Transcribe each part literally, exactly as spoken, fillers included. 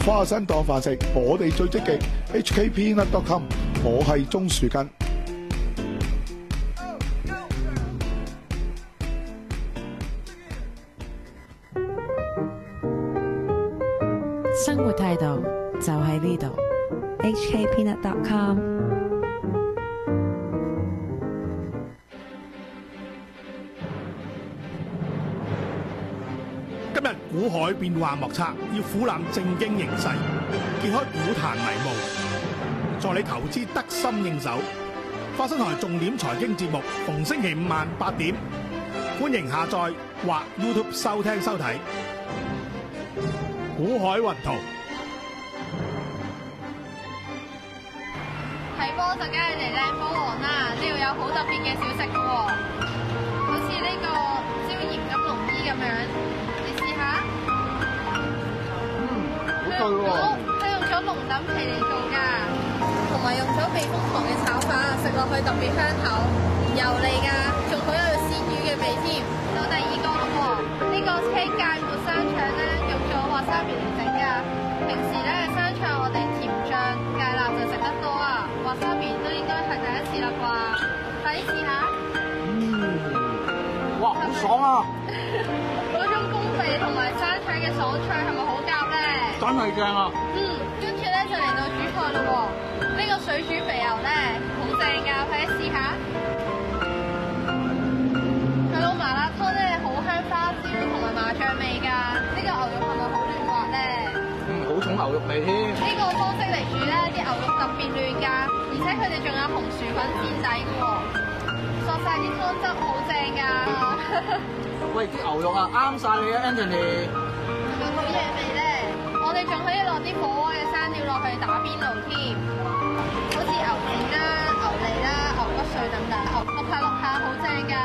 花生當飯食，我哋最積極。H K Peanut dot com， 我係鍾樹根。 生活態度就喺呢度。 H K Peanut dot com。 今日股海變幻莫測，要俯瞰正經形勢，揭開股壇迷霧，助你投資得心應手。花生台重點財經節目，逢星期五晚八點，歡迎下載或 YouTube 收聽收睇。股海雲圖睇波就梗係嚟靚波王啦！呢度有好特別嘅小食嘅喎，好似呢個椒鹽金龍衣咁樣，你試下。 嗯，好對喎。 佢用咗龍躉皮嚟做㗎，同埋用咗避風塘嘅炒法，食落去特別香口，油膩㗎，仲好有鮮魚嘅味添。到第二個咯喎，呢個車芥末香腸咧，用咗華沙米嚟整㗎。平時咧香腸我哋甜醬芥辣就食得多啊，華沙米都應該係第一次啦啩，快啲試下。 嗯，哇，好爽啊！ 嗰種公味同埋生腸嘅爽脆係咪好夾咧？ 真係正啊！ 嗯，跟住咧就嚟到主菜咯喎，呢個水煮肥牛咧好正㗎，快啲試下。佢個麻辣湯咧好香花椒同埋麻醬味㗎，呢個牛肉係咪好嫩滑咧？ 嗯，好重牛肉味添。 呢個方式嚟煮咧，啲牛肉特別嫩㗎，而且佢哋仲有紅薯粉墊底嘅喎，索晒啲湯汁好正㗎。 喂，啲牛肉啊，啱晒你啊 Anthony。 係咪好嘢味咧？我哋仲可以落啲火鍋嘅生料落去打邊爐添，好似牛腱啦、牛脷啦、牛骨碎等等，淥下淥下好正㗎。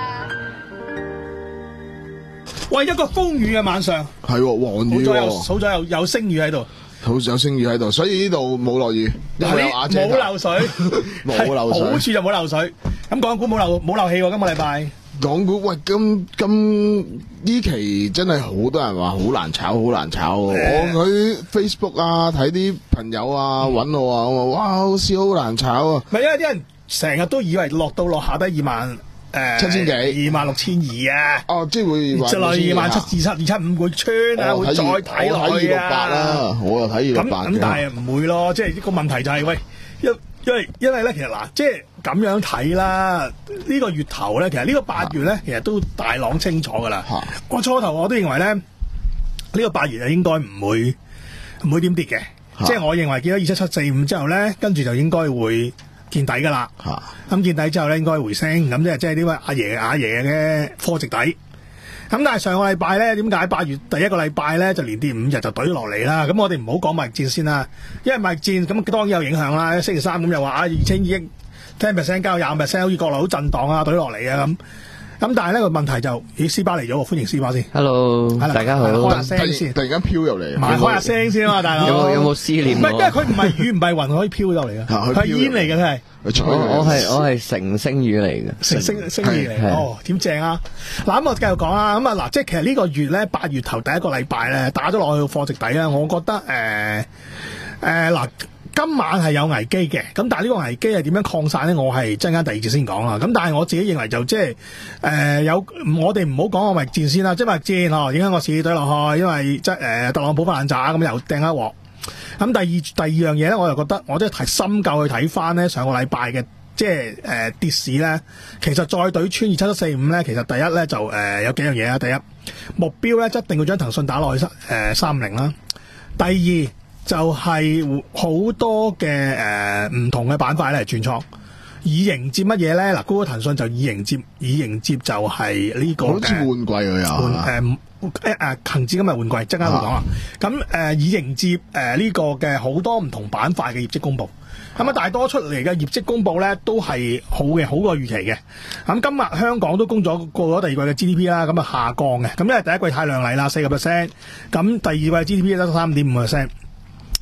喂，一個風雨嘅晚上， 係喎，黃雨好咗有喎， 好咗有有星雨喺度， 好有聲雨喺度，所以呢度冇落雨，因為有瓦遮頭冇漏水， 冇漏水好處就冇漏水。咁港股冇漏冇漏氣喎，今個禮拜。 港股喂，今今呢期真係好多人話好難炒，好難炒喎。我喺 Facebook 啊睇啲朋友啊揾我啊，我話哇好似好難炒啊。 唔係因為啲人成日都以為落到落下低二萬誒七千幾二萬六千二啊。 哦，即係會就落二萬七二七二七五會穿啊，會再睇落去啊。 我睇二六八啦，我又睇二六八咁咁，但係唔會咯，即係個問題就係喂，因因為因為咧，其實嗱，即係咁樣睇啦。呢個月頭咧，其實呢個八月咧，其實都大朗清楚噶啦。我初頭我都認為咧，呢個八月啊應該唔會唔會點跌嘅。即係我認為見到二七七四五之後咧，跟住就應該會見底噶啦。咁見底之後咧，應該回升。咁即係即係呢位阿爺阿爺嘅科值底。咁但係上個禮拜咧，點解八月第一個禮拜咧就連跌五日就懟落嚟啦？咁我哋唔好講貿易戰先啦，因為貿易戰咁當然有影響啦。星期三咁又話啊，二千億 ten percent 交廿五 percent， 好似國內好震盪啊，懟落嚟啊咁。咁但係呢個問題就，咦，斯巴嚟咗喎，歡迎斯巴先。 Hello，大家好。 開下聲先，突然間飄入嚟， 埋開下聲先啊嘛，大佬。 有冇有冇思念？ 唔係，因為佢唔係雨唔係雲，可以飄到嚟嘅，佢係煙嚟嘅，佢係。 我我係我係成星雨嚟嘅， 成星星雨嚟。哦，點正啊！嗱咁我繼續講啦。咁啊嗱，即係其實呢個月咧，八月頭第一個禮拜咧，打咗落去貨值底咧，我覺得誒誒嗱。今晚係有危機嘅，咁但係呢個危機係點樣擴散咧？我係陣間第二節先講啦。咁但係我自己認為就即係誒有，我哋唔好講個貿易戰先啦。即係貿易戰哦，影響個市對落去，因為即係誒特朗普發爛渣咁又掟一鑊。咁第二第二樣嘢咧，我就覺得我都係睇深究去睇翻咧上個禮拜嘅即係誒、呃、跌市咧，其實再對穿二七七四五咧，其實第一咧就誒、呃、有幾樣嘢啊。第一目標咧一定要將騰訊打落去誒三五零啦。第二就係好多嘅誒唔同嘅板塊咧轉倉，以迎接乜嘢咧？嗱，嗰個騰訊就以迎接，以迎接就係呢、這個好似換季佢又換誒誒誒恒指今日換季，陣間會講啊。咁誒、呃、以迎接誒呢、呃這個嘅好多唔同板塊嘅業績公佈。咁啊，大多出嚟嘅業績公佈咧都係好嘅，好過預期嘅。咁今日香港都公咗過咗第二季嘅 G D P 啦，咁啊下降嘅。咁因為第一季太亮麗啦，四個 percent，咁第二季 G D P 得三點五 percent。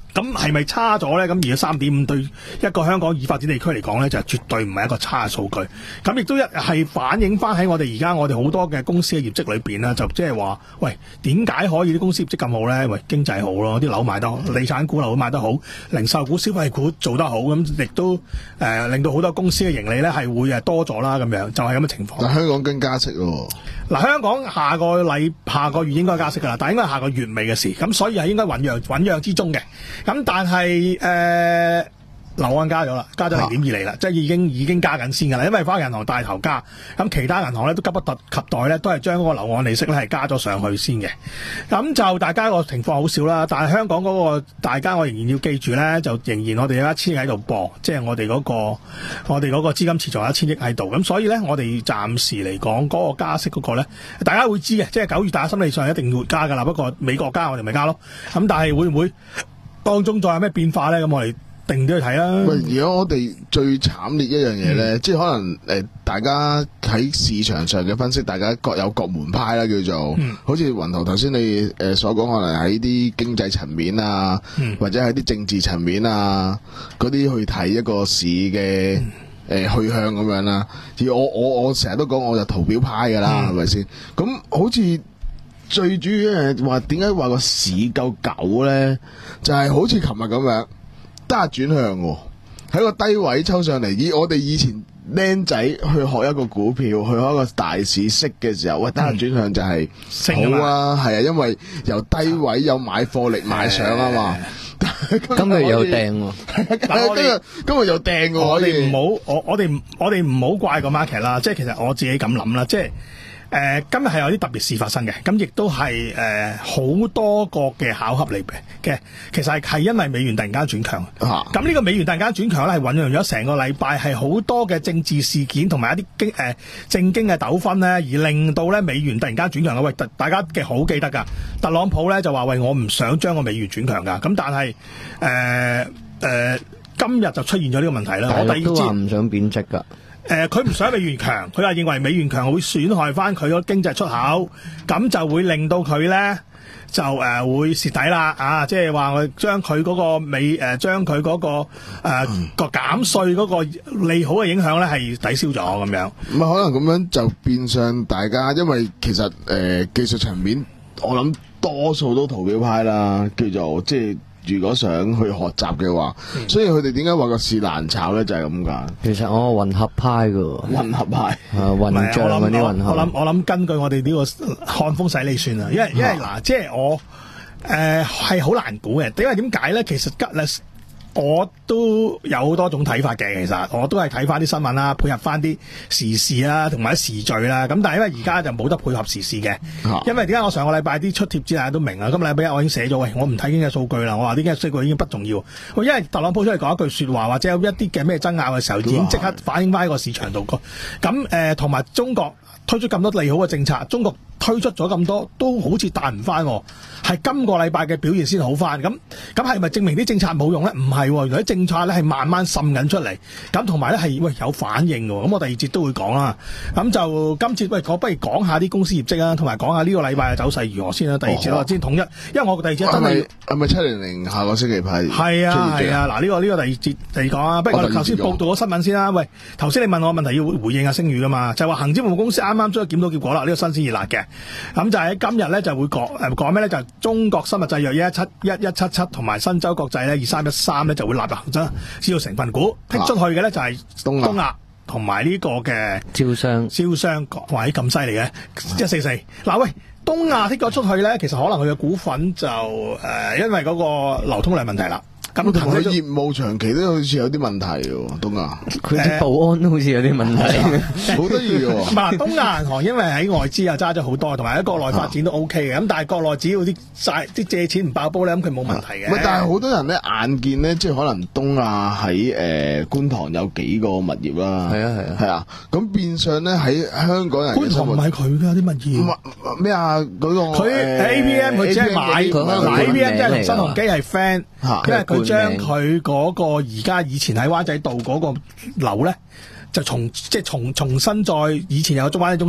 咁係咪差咗咧？咁而家三點五對一個香港已發展地區嚟講咧，就絕對唔係一個差嘅數據。咁亦都一係反映翻喺我哋而家我哋好多嘅公司嘅業績裏邊啦，就即係話，喂，點解可以啲公司業績咁好咧？喂，經濟好咯，啲樓賣得好，地產股樓賣得好，零售股、消費股做得好，咁亦都誒、呃、令到好多公司嘅盈利咧係會誒多咗啦，咁樣就係咁嘅情況。 但香港跟加息喎。 嗱，香港下個禮下個月應該加息㗎啦，但係應該係下個月尾嘅事，咁所以係應該醞釀醞釀之中嘅。咁但係誒樓按加咗啦，加咗零點二厘啦，即係已經已經加緊先㗎啦。因為花旗銀行帶頭加，咁其他銀行咧都急不及待咧，都係將嗰個樓按利息咧係加咗上去先嘅。咁就大家個情況好少啦，但係香港嗰個大家我仍然要記住咧，就仍然我哋有一千億喺度播，即係我哋嗰個我哋嗰個資金池仲有一千億喺度。咁所以咧，我哋暫時嚟講嗰個加息嗰個咧，大家會知嘅，即係九月大家心理上一定會加㗎啦。不過美國加我哋咪加咯。咁但係會唔會當中再有咩變化咧？咁我哋定都要睇啦。 喂，而家我哋最慘烈一樣嘢咧，嗯、即係可能誒、呃，大家喺市場上嘅分析，大家各有各門派啦，叫做，嗯、好似雲圖頭先你誒、呃、所講，可能喺啲經濟層面啊，嗯、或者喺啲政治層面啊，嗰啲去睇一個市嘅誒、呃、去向咁樣啦。而我我我成日都講，我就圖表派噶啦，係咪先？咁好似最主要係話，點解話個市夠久咧？就係、是、好似琴日咁樣。得下轉向喎，喺個低位抽上嚟。以我哋以前僆仔去學一個股票，去學一個大市息嘅時候，喂，得下轉向就係好啊，係啊，因為由低位有買貨力買上啊嘛。 今日有掟喎， 今日今日有掟喎。 我哋唔好，我我哋我哋唔好怪個 market 啦。即係其實我自己咁諗啦，即係。誒、呃，今日係有啲特別事發生嘅，咁亦都係誒好多個嘅巧合嚟嘅。其實係係因為美元突然間轉強，咁呢、啊、個美元突然間轉強咧，係醞釀咗成個禮拜，係好多嘅政治事件同埋一啲經誒政經嘅糾紛咧，而令到咧美元突然間轉強嘅。喂，大家嘅好記得㗎，特朗普咧就話喂，我唔想將個美元轉強㗎，咁但係誒誒今日就出現咗呢個問題啦。我第二都話唔想貶值㗎。 誒，佢唔想美元強，佢話認為美元強會損害翻佢個經濟出口，咁就會令到佢咧就誒、呃、會蝕底啦啊！即係話我將佢嗰個美誒將佢嗰個誒、呃嗯、個減稅嗰個利好嘅影響咧係抵消咗咁樣。 唔係可能咁樣就變相大家，因為其實誒、呃、技術層面，我諗多數都圖表派啦，叫做即係。如果想去學習嘅話，嗯、所以佢哋點解話個市難炒咧？就係咁解。 其實我混合派噶， 混合派， 啊混帳嗰啲混合。 我諗我諗根據我哋呢個看風使你算啊，因為因為嗱、啊，即係我誒係好難估嘅。因為點解咧？其實吉咧。我都有好多種睇法嘅，其實我都係睇翻啲新聞啦，配合翻啲時事啦，同埋啲時序啦。咁但係因為而家就冇得配合時事嘅，啊、因為點解我上個禮拜啲出貼子大家都明啊？今個禮拜一我已經寫咗，喂，我唔睇經濟數據啦，我話啲經濟數據已經不重要。因為特朗普出嚟講一句說話，或者有一啲嘅咩爭拗嘅時候，已經即刻反映翻喺個市場度個。咁誒，同、呃、埋中國推出咁多利好嘅政策，中國推出咗咁多，都好似彈唔翻，係今個禮拜嘅表現先好翻。咁咁係咪證明啲政策冇用咧？唔係，原來啲政策咧係慢慢滲緊出嚟。咁同埋咧係喂有反應嘅。咁我第二節都會講啦。咁就今次喂，我不如講下啲公司業績啊，同埋講下呢個禮拜嘅走勢如何先啦。第二節我先統一，因為我第二節真係係咪七零零下個星期派？ 係啊係啊，嗱呢、啊這個呢、這個第二節嚟講啊。不如我哋頭先報道咗新聞先啦。喂，頭先你問我問題要回應下星宇噶嘛？就係話恒指服務公司啱啱出咗檢討結果啦，呢、這個新鮮熱辣嘅。咁就喺今日咧就會講誒講咩咧？就係、是、中國生物製藥一一七一一七七同埋新洲國際咧二三一三咧就會納入恒生指數成分股，剔出去嘅咧就係東東亞同埋呢個嘅招商招商，哇！咁犀利嘅一四四。嗱喂，東亞剔咗出去咧，其實可能佢嘅股份就誒、呃、因為嗰個流通量問題啦。咁同佢業務長期都好似有啲問題喎，東亞佢啲保安都好似有啲問題， 好得意喎。 嗱，東亞銀行因為喺外資又揸咗好多，同埋喺國內發展都 O K 嘅。咁、啊、但係國內只要啲債啲借錢唔爆煲咧，咁佢冇問題嘅。 唔係，但係好多人咧眼見咧，即係可能東亞喺誒觀塘有幾個物業啦。 係啊係啊係啊，咁變相咧喺香港人觀塘唔係佢㗎啲物業。 咩啊？嗰、嗰個佢 A P M 佢只係買 A P M 即係同新鴻基係 friend，因為佢將佢嗰個而家以前喺灣仔道嗰個樓咧，就重即係重重新再以前有個中灣仔中心嘅，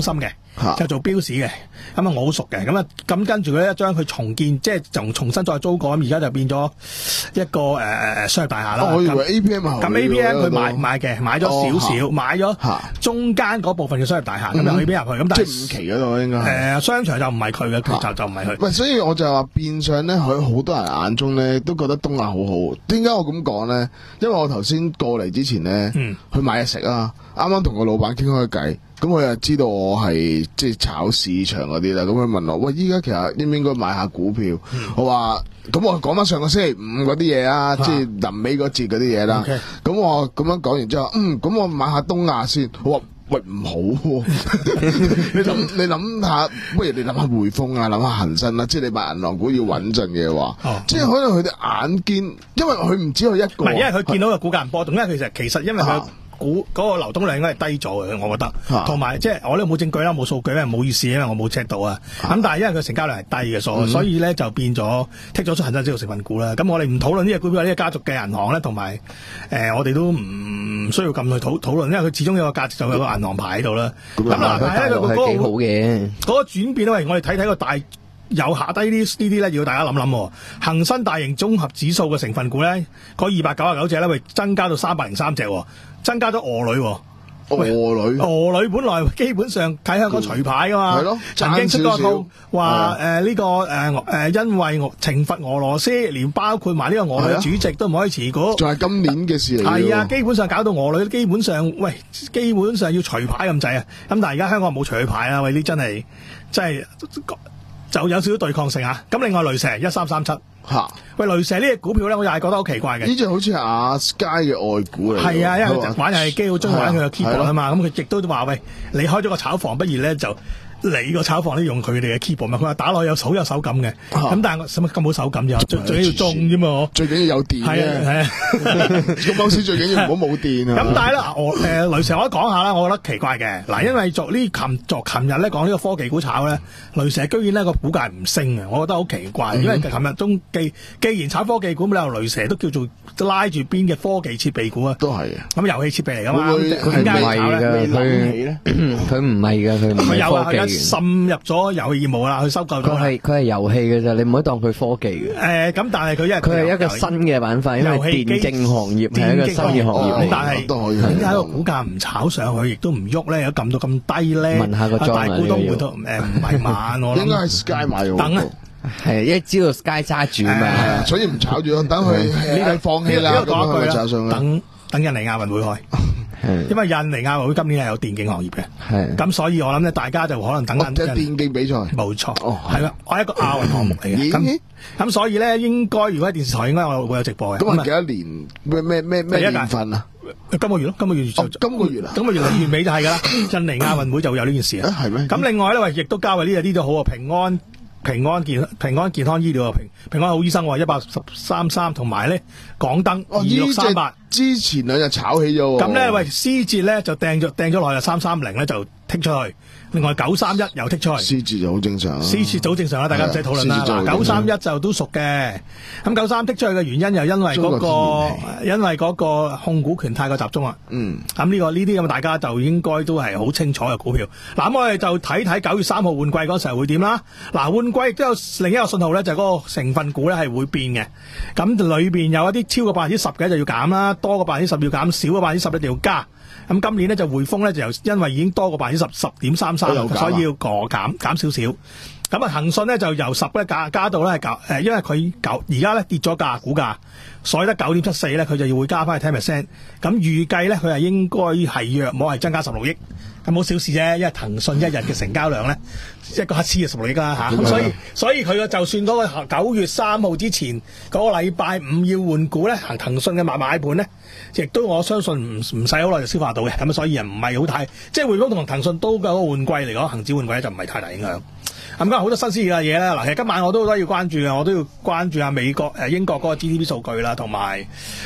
就做標市嘅。咁啊，我好熟嘅。咁啊，咁跟住佢咧將佢重建，即係就重新再租過。咁而家就變咗一個誒誒商業大廈啦。 我以為 A P M 係咁 A P M 佢買買嘅，買咗少少，買咗中間嗰部分嘅商業大廈，咁就可以俾入去。咁但係即係五期嗰度應該誒商場就唔係佢嘅，佢就就唔係佢。 喂，所以我就話變相咧，喺好多人眼中咧都覺得東亞好好。點解我咁講咧？因為我頭先過嚟之前咧， 嗯、 去買嘢食啊，啱啱同個老闆傾開偈。咁佢又知道我係即係炒市場嗰啲啦，咁佢問我：喂，依家其實應唔應該買下股票？嗯、我話：咁我講翻上個星期五嗰啲嘢啊，即係臨尾嗰節嗰啲嘢啦。咁 Okay. 我咁樣講完之後，嗯，咁我買下東亞先。我話：喂，唔好喎、啊！你諗你諗下，不如你諗下匯豐啊，諗下恒生啦，即係你買銀行股要穩陣嘅話，哦、即係可能佢哋眼見，因為佢唔止佢一個。唔係，因為佢見到個股價唔波動，因為其實其實因為佢。啊股嗰個流動量應該係低咗嘅，我覺得。同埋即係我呢度冇證據啦，冇數據咧，冇意思，因為我冇 check 到啊。咁但係因為佢成交量係低嘅，所所以咧就變咗剔咗出恒生指數成分股啦。咁我哋唔討論呢隻股票，呢隻家族嘅銀行咧，同埋誒我哋都唔需要咁去討討論，因為佢始終有個價值，就有個銀行牌喺度啦。咁嗱，但係咧佢嗰個幾好嘅嗰個轉變咧，喂，我哋睇睇個大。有下低啲呢啲咧，要大家諗諗。恒生大型綜合指數嘅成分股咧，嗰二百九十九隻咧，會增加到三百零三隻，增加咗鵝女。 鵝女， 鵝女本來基本上睇香港除牌噶嘛， 嗯、 曾經出過套話誒呢個誒誒、呃，因為懲罰俄羅斯，連包括埋呢個俄女嘅主席都唔可以持股， 仲係今年嘅事嚟。 係啊，基本上搞到俄女基本上，喂，基本上要除牌咁滯啊。咁但係而家香港冇除佢牌啊，喂，呢真係真係。就有少少對抗性啊！咁另外雷蛇一三三七嚇，喂雷蛇呢隻股票咧，我又係覺得好奇怪嘅。呢隻好似係阿 Sky 嘅外股嚟。係啊， 因為玩遊戲機好中意玩佢嘅 keyboard 啊嘛，咁佢亦都話喂，你開咗個炒房，不如咧就。你個炒房都用佢哋嘅 keyboard 嘛？佢話打落有好有手感嘅，咁、啊、但係使乜咁好手感啫？最最緊要中啫嘛， 最緊要有電嘅。係啊，個公司最緊要唔好冇電啊。 咁但係咧，我誒、呃、雷蛇我講下啦，我覺得奇怪嘅嗱，因為作呢琴作琴日咧講呢個科技股炒咧，雷蛇居然呢個股價唔升啊，我覺得好奇怪，嗯、因為琴日中既既然炒科技股，咁你雷蛇都叫做拉住邊嘅科技設備股啊， 都係啊。 咁遊戲設備嚟噶嘛？ 佢唔係㗎，佢佢唔係㗎，佢唔係科技。 滲入咗遊戲業務啦，佢收購咗。 佢係佢係遊戲嘅啫，你唔可以當佢科技嘅。 誒，咁但係佢因為佢係一個新嘅板塊，因為電競行業係一個新嘅行業嚟。 但係點解個股價唔炒上去，亦都唔喐咧？有撳到咁低咧？ 問下個莊啊， 大股東回頭誒唔係慢，我諗應該係 Sky 買咗。 等啊， 係因為知道 Sky 揸住嘛， 所以唔炒住，等佢呢個放棄啦，咁佢就炒上去。 等等印尼亞運會開。因為印尼亞運會今年係有電競行業嘅，咁所以我諗咧，大家就可能等緊即係電競比賽， 冇錯，係啦，我係一個亞運項目嚟嘅，咁咁所以咧，應該如果喺電視台應該我會有直播嘅。 咁係幾多年？咩咩咩咩年份啊？ 今個月咯，今個月就今個月啊， 今個月月尾就係噶啦，印尼亞運會就會有呢件事啊，係咩？咁另外咧，喂，亦都交為呢啲都好啊，平安。平安健平安健康醫療啊，平平安好醫生一百十三三，同埋咧港燈二六三八， 之前兩日炒起咗。 咁咧喂，思捷咧就掟咗掟咗落去三三零咧就剔出去，另外九三一又剔出去。 思捷就好正常， 思捷就好正常啦，大家唔使討論啦。九三一就都熟嘅，咁九三剔出去嘅原因又因為嗰個因為嗰個控股權太過集中啊。嗯，咁呢個呢啲咁大家就應該都係好清楚嘅股票。嗱，咁我哋就睇睇九月三號換季嗰時候會點啦。嗱，換季亦都有另一個信號咧，就係嗰個成分股咧係會變嘅。咁裏邊有一啲超過百分之十嘅就要減啦，多過百分之十要減，少過百分之十一定要加。咁今年咧就匯豐咧就由因為已經多過百分之十十點三三，所以要過減減少少。咁啊騰訊咧就由十咧加加到咧係九誒，因為佢九而家咧跌咗價股價，所以得九點七四咧，佢就要會加翻去 ten percent。咁預計咧佢係應該係約莫係增加十六億。咁冇小事啫，因為騰訊一日嘅成交量咧一個乞嗤就十六億啦嚇，咁所以所以佢個就算嗰個九月三號之前嗰個禮拜五要換股咧，行騰訊嘅買買盤咧，亦都我相信唔唔使好耐就消化到嘅，咁所以又唔係好太即係匯豐同騰訊都嘅嗰個換季嚟講，恒指換季咧就唔係太大影響。咁今日好多新鮮嘅嘢啦，嗱，其實今晚我都都要關注嘅，我都要關注下美國誒英國嗰個 G D P 數據啦，同埋誒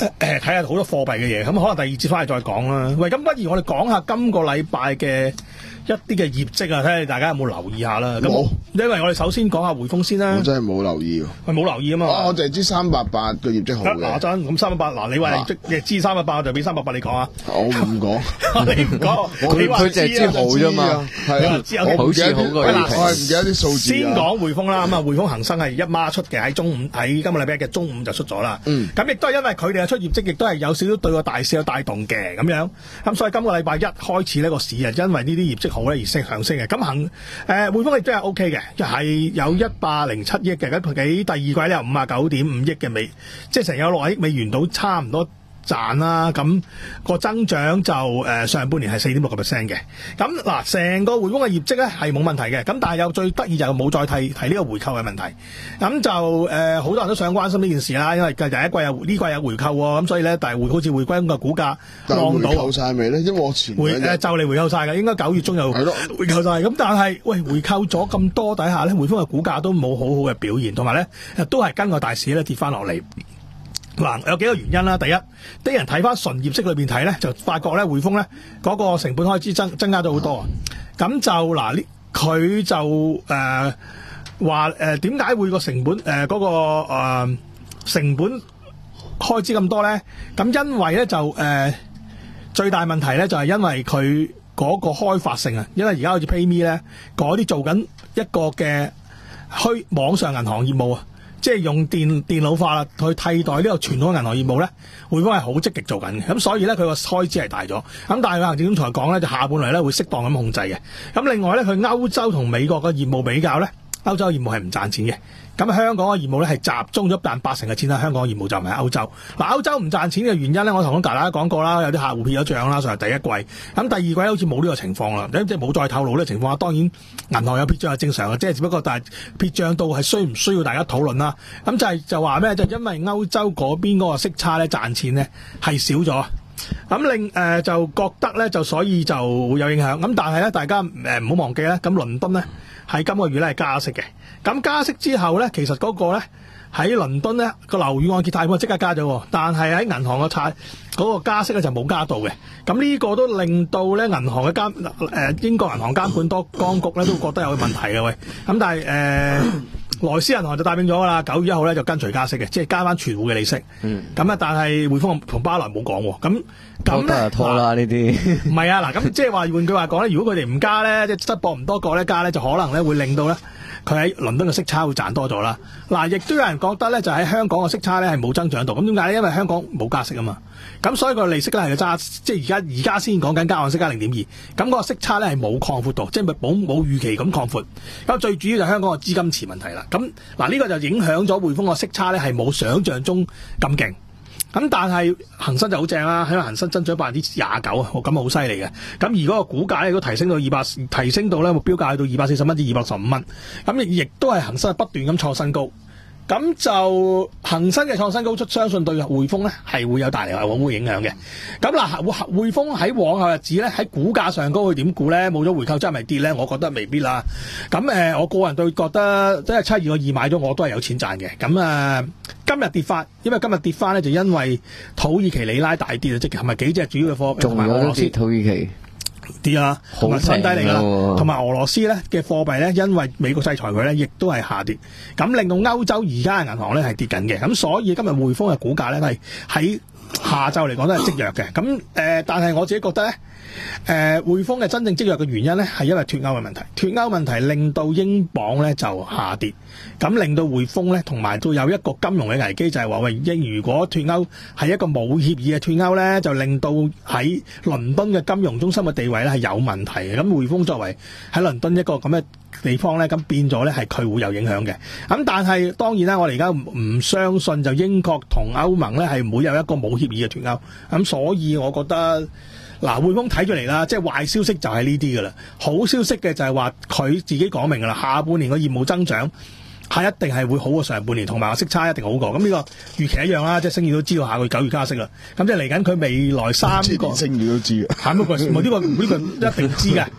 誒睇下好多貨幣嘅嘢，咁可能第二節翻嚟再講啦。喂，咁不如我哋講下今個禮拜嘅一啲嘅業績啊，睇下大家有冇留意下啦。咁冇， 因為我哋首先講下匯豐先啦。 我真係冇留意喎。 喂，冇留意啊嘛。 啊，我淨係知三八八嘅業績好嘅。 嗱真，咁三八八，嗱你話業績亦知三八八，我就俾三八八你講啊。 我唔講， 你唔講， 佢佢淨係知好啫嘛。 係啊， 知我唔記得好似好過我預期係唔記得啲數字。 先講匯豐啦，咁啊匯豐恒生係一孖出嘅，喺中午喺今個禮拜嘅中午就出咗啦。 嗯， 咁亦都係因為佢哋嘅出業績，亦都係有少少對個大市有帶動嘅咁樣。咁所以今個禮拜一開始呢個市啊，因為呢啲業績好咧而升上升嘅。咁恒誒匯豐亦都係 O K 嘅，係有一百零七億嘅，咁佢喺第二季咧有五啊九點五億嘅美，即係成有六啊億美元到差唔多。賺啦，咁個增長就誒、呃、上半年係四點六個 percent 嘅。咁嗱，成個匯豐嘅業績咧係冇問題嘅。咁但係有最得意就冇再提提呢個回購嘅問題。咁就誒好、呃、多人都想關心呢件事啦，因為第一季有呢季有回購喎，咁所以咧但係回好似匯豐嘅股價浪到回購晒未咧？因為我前回誒、呃、就嚟回購晒嘅，應該九月中又回購晒。咁但係喂回購咗咁多底下咧，匯豐嘅股價都冇好好嘅表現，同埋咧都係跟個大市咧跌翻落嚟。嗱，有幾個原因啦。第一，啲人睇翻純業績裏邊睇咧，就發覺咧匯豐咧嗰個成本開支增增加咗好多啊。咁就嗱，呢佢就誒話誒點解會個成本誒嗰、呃嗰個、呃、成本開支咁多咧？咁因為咧就誒、呃、最大問題咧就係因為佢嗰個開發性啊，因為而家好似 PayMe 咧嗰啲做緊一個嘅虛網上銀行業務啊。即係用電電腦化啦，去替代呢個傳統銀行業務咧，匯豐係好積極做緊嘅，咁所以咧佢個開支係大咗，咁但係行政總裁講咧，就下半年咧會適當咁控制嘅。咁另外咧，佢歐洲同美國嘅業務比較咧，歐洲嘅業務係唔賺錢嘅。咁香港嘅業務咧係集中咗但八成嘅錢喺香港嘅業務，就唔係歐洲。嗱，歐洲唔賺錢嘅原因咧，我同大家講過啦，有啲客戶撇咗帳啦，上係第一季。咁第二季好似冇呢個情況啦，即係冇再透露呢個情況。當然銀行有撇帳係正常嘅，即係只不過但係撇帳到係需唔需要大家討論啦。咁就係就話咩？就因為歐洲嗰邊嗰個息差咧賺錢咧係少咗。咁令誒就覺得咧就所以就會有影響。咁但係咧大家誒唔好忘記咧，咁倫敦咧喺今個月咧係加息嘅。咁加息之後咧，其實嗰個咧喺倫敦咧個樓宇按揭貸款即刻加咗，但係喺銀行嘅貸嗰個加息咧就冇加到嘅。咁呢個都令到咧銀行嘅監誒、呃、英國銀行監管多當局咧都覺得有問題嘅喂。咁但係誒萊斯銀行就答應咗㗎啦，九月一號咧就跟隨加息嘅，即係加翻存戶嘅利息。嗯。咁啊，但係匯豐同巴萊冇講喎。咁咁咧拖啦呢啲。 唔係啊，嗱咁即係話換句話講咧，如果佢哋唔加咧，即係質博唔多個咧加咧，就可能咧會令到咧。佢喺倫敦嘅息差會賺多咗啦。嗱，亦都有人覺得咧，就喺香港嘅息差咧係冇增長到。咁點解咧？因為香港冇加息啊嘛。咁所以個利息咧係揸，即係而家而家先講緊加按息加零點二。咁個息差咧係冇擴闊到，即係冇冇預期咁擴闊。咁最主要就係香港嘅資金池問題啦。咁嗱呢個就影響咗匯豐個息差咧係冇想像中咁勁。咁但係恒生就好正啦，因為恒生增長百分之廿九啊，咁啊好犀利嘅。咁而嗰個股價咧都提升到二百，提升到咧目標價去到二百四十蚊至二百十五蚊。咁亦亦都係恒生不斷咁創新高。咁就恒生嘅創新高出，相信對匯豐咧係會有帶嚟係會影響嘅。咁嗱，匯豐喺往後日子咧喺股價上高佢點估咧？冇咗回購真係咪跌咧？我覺得未必啦。咁誒、呃，我個人對覺得即係七二個二買咗我都係有錢賺嘅。咁誒、呃，今日跌翻，因為今日跌翻咧就因為土耳其里拉大跌啊，即係係咪幾隻主要嘅貨幣同埋俄羅斯土耳其。 啲啊，同埋新低嚟啦，同埋俄羅斯咧嘅貨幣咧，因為美國制裁佢咧，亦都係下跌，咁令到歐洲而家嘅銀行咧係跌緊嘅，咁所以今日匯豐嘅股價咧係喺下晝嚟講都係積弱嘅，咁誒、呃，但係我自己覺得咧，誒、呃，匯豐嘅真正積弱嘅原因咧係因為脫歐嘅問題，脫歐問題令到英鎊咧就下跌，咁令到匯豐咧同埋都有一個金融嘅危機，就係話喂，英如果脫歐係一個冇協議嘅脫歐咧，就令到喺倫敦嘅金融中心嘅地位咧係有問題嘅。咁匯豐作為喺倫敦一個咁嘅地方咧，咁變咗咧係佢會有影響嘅。咁但係當然啦，我哋而家唔相信就英國同歐盟咧係唔會有一個冇協議嘅脫歐。咁所以我覺得嗱，匯豐睇住嚟啦，即係壞消息就係呢啲噶啦，好消息嘅就係話佢自己講明噶啦，下半年個業務增長係一定係會好過上半年，同埋個息差一定好過。咁呢個預期一樣啦，即係星宇都知道下個月九月加息啦。咁即係嚟緊佢未來三個星宇都知嘅， 係乜個？冇呢個呢個一定知嘅。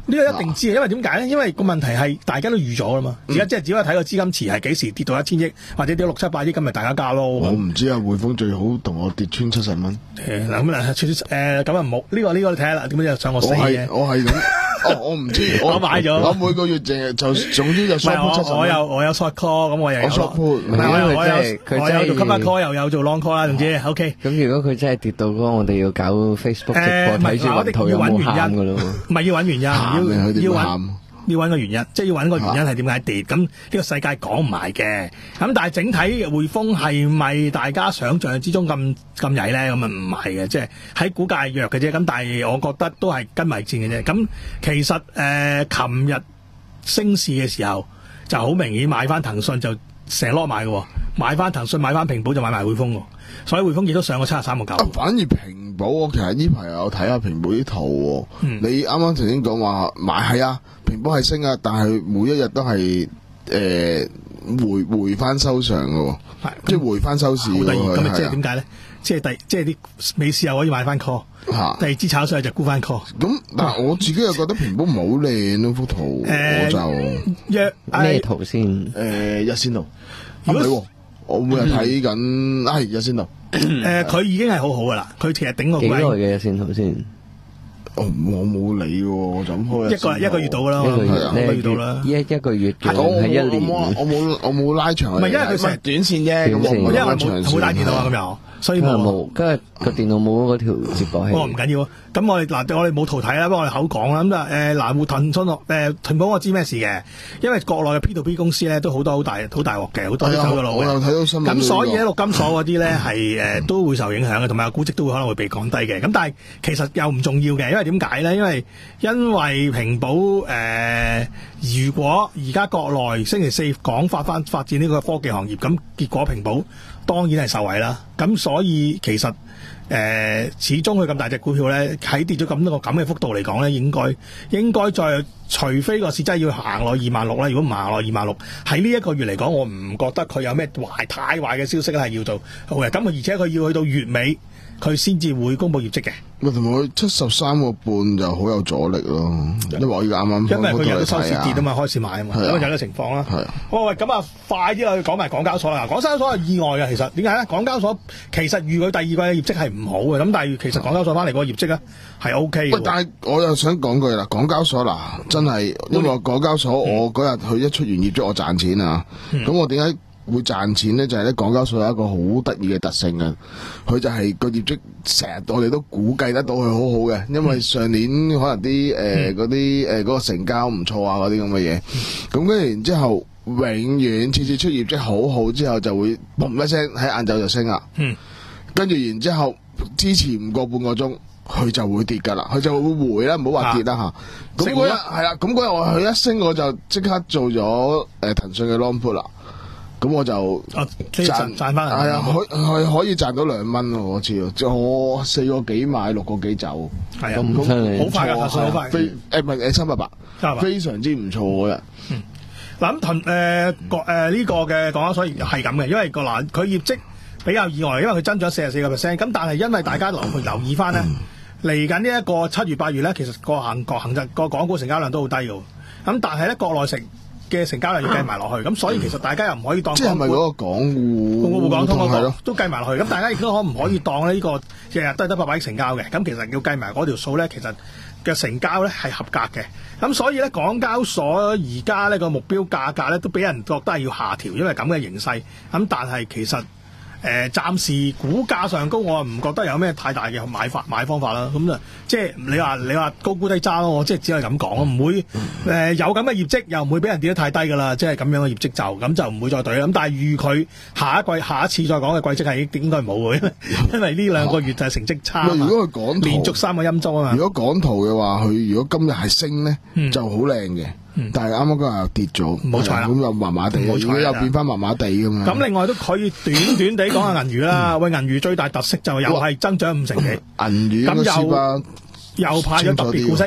呢個一定知嘅，因為點解咧？因為個問題係大家都預咗啦嘛。而家即係只可以睇個資金池係幾時跌到一千億，或者跌六七百億，咁咪大家加咯。 我唔知啊，匯豐最好同我跌穿七十蚊。 誒嗱咁啊，誒咁啊唔好呢個呢個你睇下啦，點解又上我死嘅？ 我係咁。哦，我唔知， 我買咗， 我每個月淨係就總之就 short put 七十蚊。 我有我有 short call， 咁我又有 short put， 唔係因為我有佢我有做 cover call， 又有做 long call 啦，總之 OK。 咁如果佢真係跌到嗰個，我哋要搞 Facebook 直播睇住雲圖有冇喊噶咯？ 唔係要揾原因，要要揾。要揾個原因，即係要揾個原因係點解跌？咁呢個世界講唔埋嘅。咁但係整體匯豐係咪大家想象之中咁咁曳咧？咁啊唔係嘅，即係喺股價弱嘅啫。咁但係我覺得都係跟埋戰嘅啫。咁其實誒，琴日升市嘅時候就好明顯買翻騰訊就成攞買嘅，買翻騰訊買翻平保就買埋匯豐喎。所以匯豐亦都上過七十三個九。 反而平保我其實呢排有睇下平保啲圖。嗯、你啱啱頭先講話買係啊，平保係升啊，但係每一日都係誒、呃、回回翻收場嘅，即係回翻收市。好得意， 咁即係點解咧？即係第即係啲美市又可以買翻 call， 第二支炒上去就沽翻 call。咁但係我自己又覺得平保唔係好靚咯幅圖， 呃、 我就咩、呃、圖先？ 誒、呃，日線圖。如果我每日睇緊，係日線圖。 誒，佢已經係好好噶啦，佢其實頂個幾耐嘅日線圖先？ 我我冇理喎，我就咁開一個一個月到啦， 一個月一個月到啦， 一一個月嘅係一年。 我冇我冇拉長。 唔係因為佢成日短線啫，咁因為冇冇帶電腦啊咁又，所以冇。跟住個電腦冇嗰條接駁器。 哦，唔緊要。咁我哋嗱，我哋冇圖睇啦，不過我哋口講啦。咁啊，誒嗱，騰訊誒騰寶我知咩事嘅，因為國內嘅 P to P 公司咧都好多好大好大鑊嘅，好多都走咗路嘅。 我又睇到新聞。 咁所以咧，陸金所嗰啲咧係誒都會受影響嘅，同埋估值都會可能會被降低嘅。咁但係其實又唔重要嘅，因為點解咧？因為因為平保誒、呃，如果而家國內星期四講發翻發展呢個科技行業，咁結果平保當然係受惠啦。咁所以其實誒、呃，始終佢咁大隻股票咧，喺跌咗咁多個咁嘅幅度嚟講咧，應該應該再除非個市真係要行落二萬六啦。如果唔行落二萬六，喺呢一個月嚟講，我唔覺得佢有咩壞太壞嘅消息係要做好嘅。咁而且佢要去到月尾，佢先至會公布業績嘅。 咪同埋佢七十三個半就好有阻力咯，因為我而家啱啱因為佢有啲收市跌啊嘛，開始買啊嘛，咁啊有啲情況啦。 係。 好喂，咁啊快啲去講埋港交所啦。港交所係意外嘅，其實點解咧？港交所其實預佢第二季嘅業績係唔好嘅，咁但係其實港交所翻嚟個業績咧係 O K 嘅。 但係我又想講句啦，港交所嗱真係，因為港交所我嗰日佢一出完業績我賺錢啊，咁、嗯、我點解會賺錢咧？就係、是、咧港交所有一個好得意嘅特性嘅，佢就係個業績成日我哋都估計得到佢好好嘅，因為上年可能啲誒嗰啲誒嗰個成交唔錯啊嗰啲咁嘅嘢，咁跟住然之後永遠次次出業績好好之後就會嘣一聲喺晏晝就升啦，跟住然之後支持唔過半個鐘。佢就會跌噶啦，佢就會回啦，唔好話跌啦吓。咁嗰日係啦，咁嗰日我佢一升，我就即刻做咗誒騰訊嘅 long put 啦。咁我就賺賺翻，係啊，可係可以賺到兩蚊咯，我知。即係我四個幾買，六個幾走， 係啊，咁好快噶，騰訊好快。 非誒唔係誒三百八，非常之唔錯嗰日。 嗯，嗱咁騰誒個誒呢個嘅港交所係咁嘅，因為個嗱佢業績比較意外，因為佢增長四十四個 percent，咁但係因為大家留留意翻咧。嚟緊呢一個七月八月咧，其實個行個行就個港股成交量都好低嘅，咁但係咧國內成嘅成交量要計埋落去，咁所以其實大家又唔可以當。即係咪嗰個港滬？個滬港通嗰個都計埋落去，咁大家亦都可唔可以當咧？呢個日日都係得八百億成交嘅，咁其實要計埋嗰條數咧，其實嘅成交咧係合格嘅，咁所以咧港交所而家呢個目標價格咧都俾人覺得係要下調，因為咁嘅形勢，咁但係其實。誒、呃，暫時股價上高，我唔覺得有咩太大嘅買法買方法啦。咁啊，即係你話你話高估低揸咯，我即係只係咁講咯，唔會誒、呃、有咁嘅業績，又唔會俾人跌得太低噶啦。即係咁樣嘅業績就咁就唔會再對啦。咁但係預佢下一季下一次再講嘅季績係應該冇嘅，因為呢兩個月就係成績差啊嘛。 如果佢講連續三個陰週啊嘛。 如果講圖嘅話，佢如果今日係升咧、嗯，就好靚嘅。但係啱啱嗰日又跌咗，冇錯啦，咁又麻麻地，如果又變翻麻麻地咁樣。 咁另外都可以短短地講下銀娛啦。喂，銀娛最大特色就又係增長五成幾， 銀娛咁又又派咗特別股息，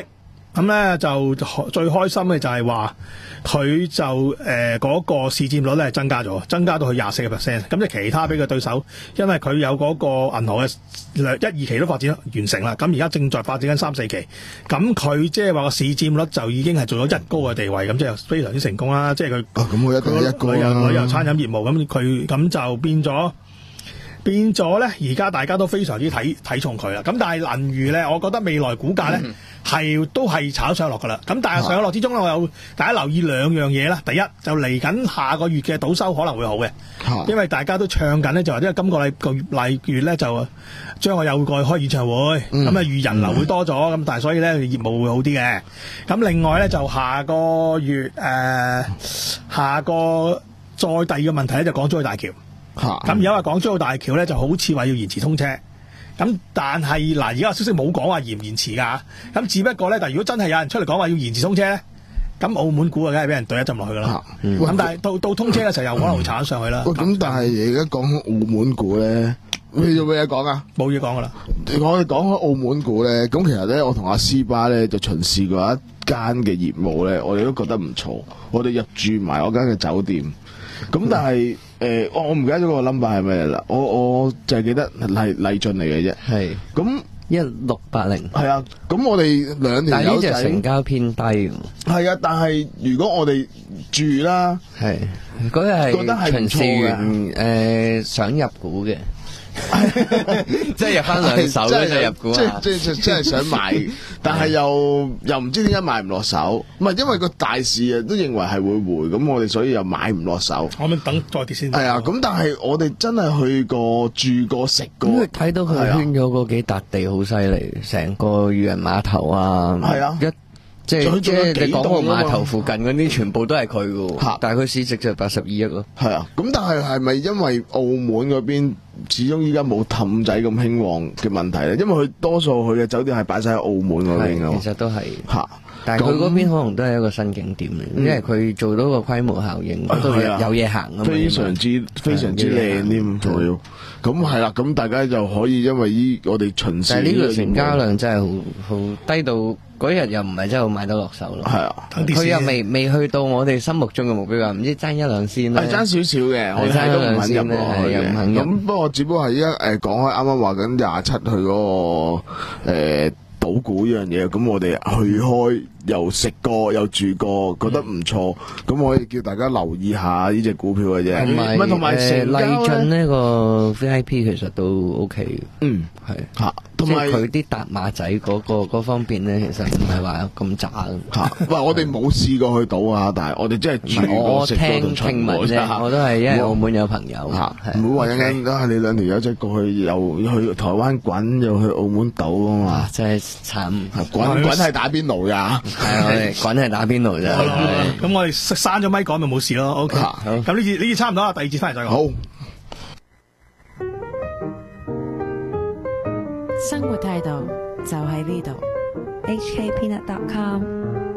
咁咧就最開心嘅就係話佢就誒嗰、呃那個市佔率咧增加咗，增加到去廿四個 percent。咁即係其他俾佢對手，因為佢有嗰個銀行嘅一二期都發展完成啦，咁而家正在發展緊三四期。咁佢即係話個市佔率就已經係做咗一高嘅地位，咁即係非常之成功啦。即係佢啊，咁佢一定係一高旅遊啦。 旅遊餐飲業務，咁佢咁就變咗。變咗咧，而家大家都非常之睇睇重佢啦。咁但係銀娛咧，我覺得未來股價咧係、嗯、都係炒上落噶啦。咁但係上落之中咧，我有大家留意兩樣嘢啦。第一就嚟緊下，下個月嘅賭收可能會好嘅， 啊、 因為大家都唱緊咧，就話因為今個禮個禮月咧就將我有過去開演唱會，咁啊預人流會多咗，咁、嗯、但係所以咧業務會好啲嘅。咁另外咧就下個月誒、呃、下個再第二個問題咧就港珠澳大橋。咁而家話港珠澳大橋咧就好似話要延遲通車，咁但係嗱而家消息冇講話延唔延遲㗎，咁只不過咧，但係如果真係有人出嚟講話要延遲通車咧，咁澳門股啊梗係俾人懟一浸落去㗎啦。咁、嗯、但係到到通車嘅時候又可能會炒得上去啦。 咁、嗯、但係而家講澳門股咧，你有冇嘢講啊？ 冇嘢講㗎啦。 我哋講開澳門股咧，咁其實咧，我同阿斯巴咧就巡視過一間嘅業務咧，我哋都覺得唔錯，我哋入住埋嗰間嘅酒店。咁但係誒，我我唔記得咗個 number 係咩啦，我我就係記得麗麗駿嚟嘅啫。係咁一六八零。係啊，咁我哋兩條友仔， 但係呢隻成交偏低。 係啊，但係如果我哋住啦， 係嗰日係覺得係唔錯嘅。 誒，想入股嘅。即係入翻兩手咧就入股啊！ 即係即係想買，但係又又唔知點解買唔落手。唔係因為個大市啊都認為係會回，咁我哋所以又買唔落手。 我咪等再跌先。 係啊，咁但係我哋真係去過住過食過。 咁睇到佢圈咗嗰幾笪地好犀利，成個漁人碼頭啊， 係啊一。 即係即係你港澳碼頭附近嗰啲全部都係佢噶，但係佢市值就八十二億咯。 係啊，咁但係係咪因為澳門嗰邊始終依家冇氹仔咁興旺嘅問題咧？因為佢多數佢嘅酒店係擺晒喺澳門嗰邊噶。 其實都係吓，但係佢嗰邊可能都係一個新景點嚟，因為佢做到個規模效應，都有嘢行啊嘛。 非常之非常之靚添，仲要咁係啦。咁大家就可以因為依我哋巡視， 但係呢個成交量真係好好低到。嗰日又唔係真係買得落手咯，係啊，佢又未未去到我哋心目中嘅目標啊，唔知爭一兩先啦， 係爭少少嘅，我哋都唔肯入落去嘅。咁不過只不過係依家誒講開，啱啱話緊廿七去嗰個誒賭股呢樣嘢，咁我哋去開又食過又住過，覺得唔錯，咁可以叫大家留意下呢隻股票嘅啫。 同埋同埋誒麗駿呢個 V I P 其實都 OK 嘅，嗯係嚇。即係佢啲搭馬仔嗰個嗰方面咧，其實唔係話咁渣嚇。 喂，我哋冇試過去賭啊，但係我哋真係住過食過同聽聞啫。我都係因為澳門有朋友嚇， 唔好話一陣間你兩條友仔過去又去台灣滾，又去澳門賭啊嘛， 真係慘。 滾滾係打邊爐㗎， 係我哋滾係打邊爐啫。 咁我哋閂咗咪講咪冇事咯。OK，咁呢節呢節差唔多啦，第二節翻嚟再講。 好。 生活態度就喺呢度。 H K Peanut dot com